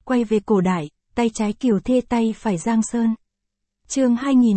quay về cổ đại, tay trái Kiều Thê tay phải Giang Sơn. Chương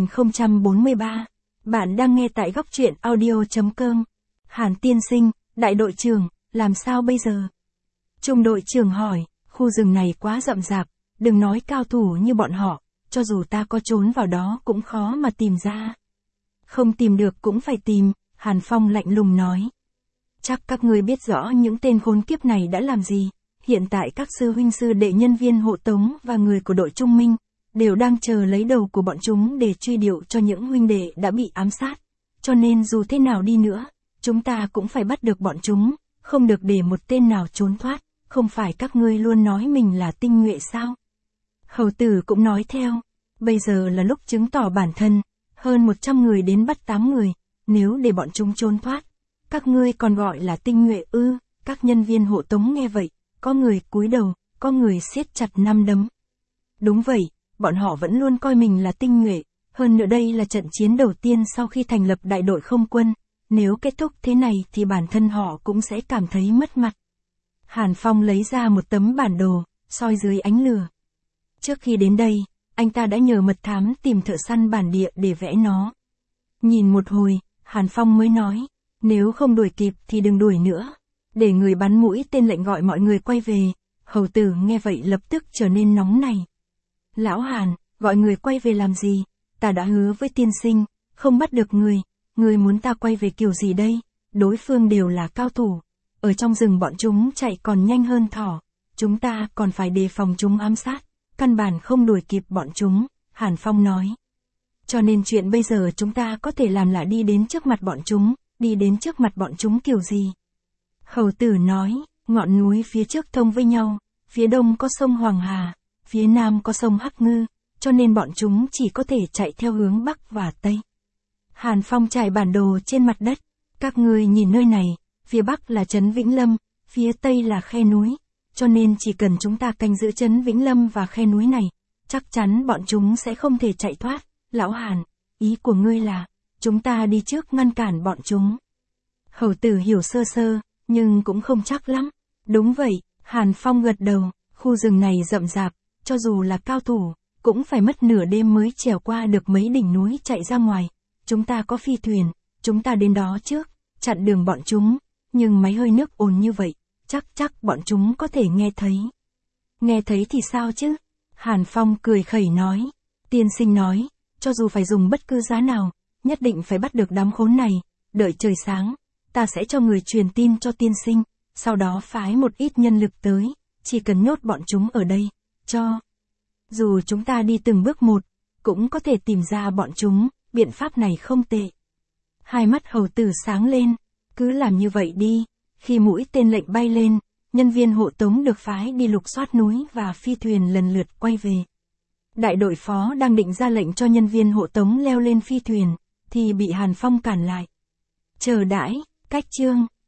2043. Bạn đang nghe tại góc truyện audio.com. Hàn tiên sinh, đại đội trưởng, làm sao bây giờ? Trung đội trưởng hỏi, khu rừng này quá rậm rạp, đừng nói cao thủ như bọn họ, cho dù ta có trốn vào đó cũng khó mà tìm ra. Không tìm được cũng phải tìm, Hàn Phong lạnh lùng nói. Chắc các ngươi biết rõ những tên khốn kiếp này đã làm gì. Hiện tại các sư huynh sư đệ nhân viên hộ tống và người của đội Trung Minh đều đang chờ lấy đầu của bọn chúng để truy điệu cho những huynh đệ đã bị ám sát. Cho nên dù thế nào đi nữa, chúng ta cũng phải bắt được bọn chúng, không được để một tên nào trốn thoát. Không phải các ngươi luôn nói mình là tinh nhuệ sao? Hầu tử cũng nói theo, bây giờ là lúc chứng tỏ bản thân, hơn 100 người đến bắt 8 người, nếu để bọn chúng trốn thoát, các ngươi còn gọi là tinh nhuệ ư? Các nhân viên hộ tống nghe vậy, có người cúi đầu, có người siết chặt nắm đấm. Đúng vậy, bọn họ vẫn luôn coi mình là tinh nhuệ, hơn nữa đây là trận chiến đầu tiên sau khi thành lập đại đội không quân, nếu kết thúc thế này thì bản thân họ cũng sẽ cảm thấy mất mặt. Hàn Phong lấy ra một tấm bản đồ, soi dưới ánh lửa. Trước khi đến đây, anh ta đã nhờ mật thám tìm thợ săn bản địa để vẽ nó. Nhìn một hồi, Hàn Phong mới nói, nếu không đuổi kịp thì đừng đuổi nữa. Để người bắn mũi tên lệnh gọi mọi người quay về. Hầu tử nghe vậy lập tức trở nên nóng này. Lão Hàn, gọi người quay về làm gì? Ta đã hứa với tiên sinh, không bắt được người. Người muốn ta quay về kiểu gì đây? Đối phương đều là cao thủ. Ở trong rừng bọn chúng chạy còn nhanh hơn thỏ. Chúng ta còn phải đề phòng chúng ám sát. Căn bản không đuổi kịp bọn chúng, Hàn Phong nói. Cho nên chuyện bây giờ chúng ta có thể làm là đi đến trước mặt bọn chúng. Đi đến trước mặt bọn chúng kiểu gì? Hầu tử nói, ngọn núi phía trước thông với nhau, phía đông có sông Hoàng Hà, phía nam có sông Hắc Ngư, cho nên bọn chúng chỉ có thể chạy theo hướng bắc và tây. Hàn Phong trải bản đồ trên mặt đất, các ngươi nhìn nơi này, phía bắc là trấn Vĩnh Lâm, phía tây là khe núi, cho nên chỉ cần chúng ta canh giữ trấn Vĩnh Lâm và khe núi này, chắc chắn bọn chúng sẽ không thể chạy thoát. Lão Hàn, ý của ngươi là, chúng ta đi trước ngăn cản bọn chúng. Hầu tử hiểu sơ sơ, nhưng cũng không chắc lắm. Đúng vậy, Hàn Phong gật đầu, khu rừng này rậm rạp, cho dù là cao thủ, cũng phải mất nửa đêm mới trèo qua được mấy đỉnh núi chạy ra ngoài. Chúng ta có phi thuyền, chúng ta đến đó trước, chặn đường bọn chúng, nhưng máy hơi nước ồn như vậy, chắc bọn chúng có thể nghe thấy. Nghe thấy thì sao chứ? Hàn Phong cười khẩy nói. Tiên sinh nói, cho dù phải dùng bất cứ giá nào, nhất định phải bắt được đám khốn này, đợi trời sáng. Ta sẽ cho người truyền tin cho tiên sinh, sau đó phái một ít nhân lực tới, chỉ cần nhốt bọn chúng ở đây, dù chúng ta đi từng bước một, cũng có thể tìm ra bọn chúng, biện pháp này không tệ. Hai mắt hầu tử sáng lên, cứ làm như vậy đi. Khi mũi tên lệnh bay lên, nhân viên hộ tống được phái đi lục soát núi và phi thuyền lần lượt quay về. Đại đội phó đang định ra lệnh cho nhân viên hộ tống leo lên phi thuyền, thì bị Hàn Phong cản lại. Chờ đãi. Cách chương